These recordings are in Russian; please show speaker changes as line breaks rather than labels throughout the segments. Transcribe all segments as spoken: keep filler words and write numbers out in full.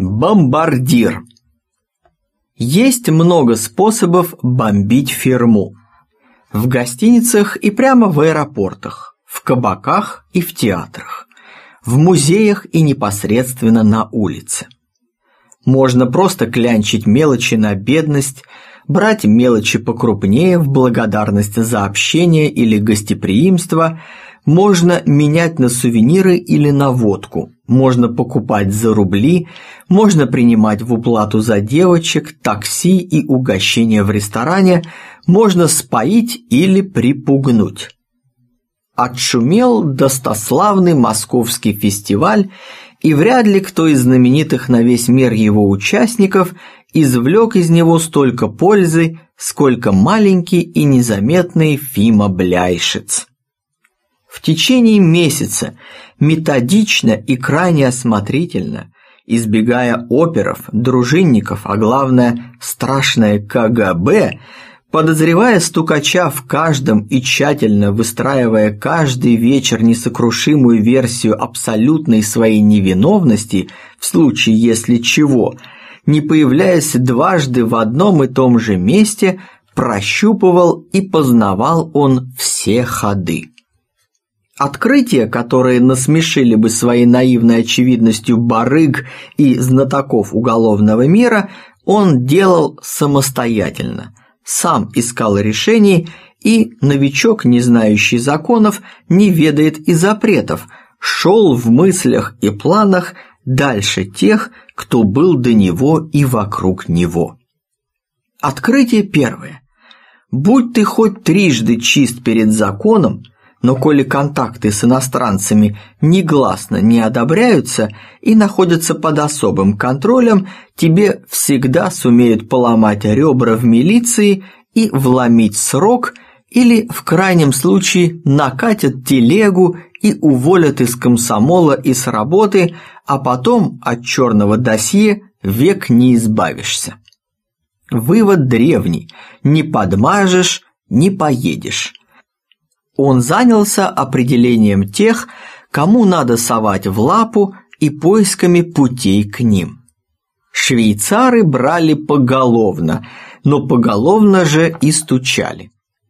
Бомбардир. Есть много способов бомбить фирму. В гостиницах и прямо в аэропортах, в кабаках и в театрах, в музеях и непосредственно на улице. Можно просто клянчить мелочи на бедность, брать мелочи покрупнее в благодарность за общение или гостеприимство, можно менять на сувениры или на водку, можно покупать за рубли, можно принимать в уплату за девочек, такси и угощения в ресторане, можно споить или припугнуть. Отшумел достославный московский фестиваль, и вряд ли кто из знаменитых на весь мир его участников извлек из него столько пользы, сколько маленький и незаметный Фима Бляйшиц. В течение месяца методично и крайне осмотрительно, избегая оперов, дружинников, а главное страшное ка гэ бэ, подозревая стукача в каждом и тщательно выстраивая каждый вечер несокрушимую версию абсолютной своей невиновности в случае если чего, не появляясь дважды в одном и том же месте, прощупывал и познавал он все ходы. Открытия, которые насмешили бы своей наивной очевидностью барыг и знатоков уголовного мира, он делал самостоятельно, сам искал решений, и новичок, не знающий законов, не ведает и запретов, шел в мыслях и планах дальше тех, кто был до него и вокруг него. Открытие первое. Будь ты хоть трижды чист перед законом, но коли контакты с иностранцами негласно не одобряются и находятся под особым контролем, тебе всегда сумеют поломать ребра в милиции и вломить срок, или в крайнем случае накатят телегу и уволят из комсомола и с работы, а потом от черного досье век не избавишься. Вывод древний: не подмажешь, не поедешь. Он занялся определением тех, кому надо совать в лапу, и поисками путей к ним. Швейцары брали поголовно, но поголовно же и стучали.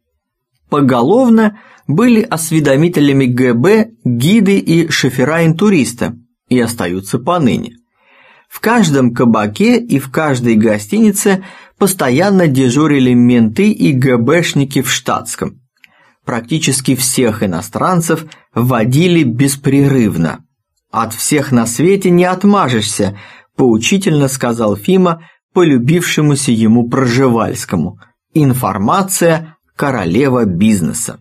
Поголовно были осведомителями гэ бэ гиды и шофера-интуриста, и остаются поныне. В каждом кабаке и в каждой гостинице постоянно дежурили менты и гэ бэшники в штатском. Практически всех иностранцев водили беспрерывно. От всех на свете не отмажешься, поучительно сказал Фима полюбившемуся ему Пржевальскому. Информация – королева бизнеса.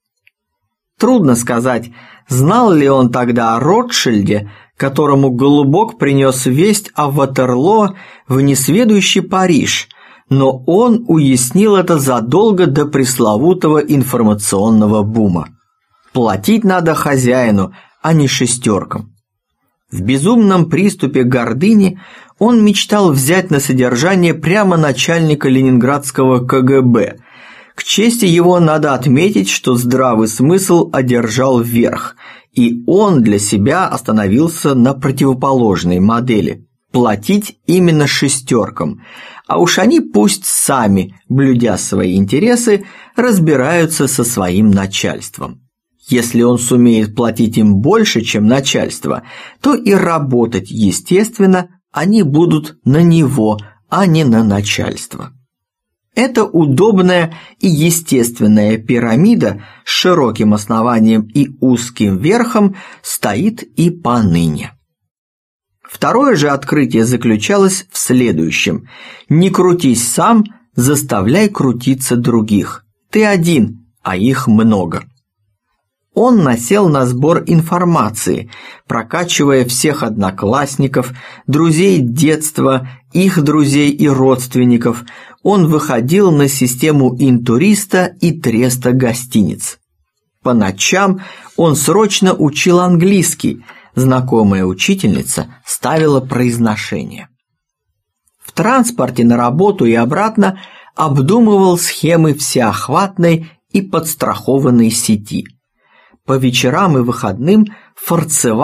Трудно сказать, знал ли он тогда о Ротшильде, которому Голубок принес весть о Ватерлоо в несведущий Париж, но он уяснил это задолго до пресловутого информационного бума. Платить надо хозяину, а не шестеркам. В безумном приступе гордыни он мечтал взять на содержание прямо начальника ленинградского ка гэ бэ. К чести его надо отметить, что здравый смысл одержал верх, и он для себя остановился на противоположной модели – платить именно шестеркам, а уж они пусть сами, блюдя свои интересы, разбираются со своим начальством. Если он сумеет платить им больше, чем начальство, то и работать, естественно, они будут на него, а не на начальство. Эта удобная и естественная пирамида с широким основанием и узким верхом стоит и поныне. Второе же открытие заключалось в следующем: не крутись сам, заставляй крутиться других. Ты один, а их много. Он насел на сбор информации, прокачивая всех одноклассников, друзей детства, их друзей и родственников. Он выходил на систему интуриста и треста гостиниц. По ночам он срочно учил английский, знакомая учительница ставила произношение. В транспорте на работу и обратно обдумывал схемы всеохватной и подстрахованной сети. По вечерам и выходным форцевал,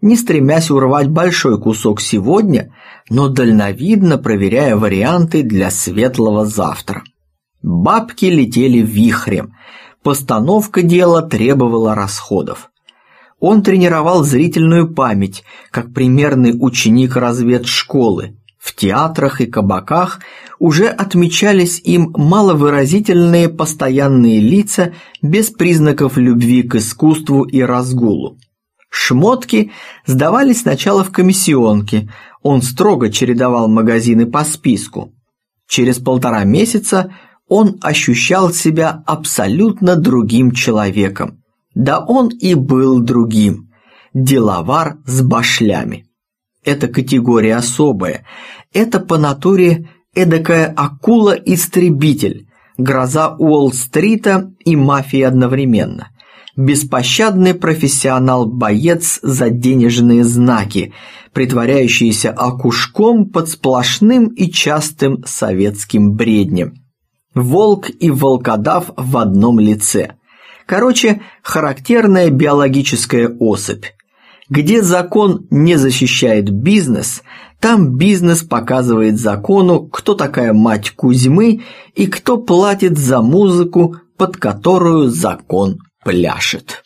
не стремясь урвать большой кусок сегодня, но дальновидно проверяя варианты для светлого завтра. Бабки летели вихрем, постановка дела требовала расходов. Он тренировал зрительную память, как примерный ученик разведшколы. В театрах и кабаках уже отмечались им маловыразительные постоянные лица без признаков любви к искусству и разгулу. Шмотки сдавались сначала в комиссионке, он строго чередовал магазины по списку. Через полтора месяца он ощущал себя абсолютно другим человеком. Да он и был другим. Деловар с башлями. Это категория особая. Это по натуре эдакая акула-истребитель, гроза Уолл-стрита и мафии одновременно. Беспощадный профессионал-боец за денежные знаки, притворяющийся окушком под сплошным и частым советским бреднем. Волк и волкодав в одном лице. Короче, характерная биологическая особь. Где закон не защищает бизнес, там бизнес показывает закону, кто такая мать Кузьмы и кто платит за музыку, под которую закон пляшет.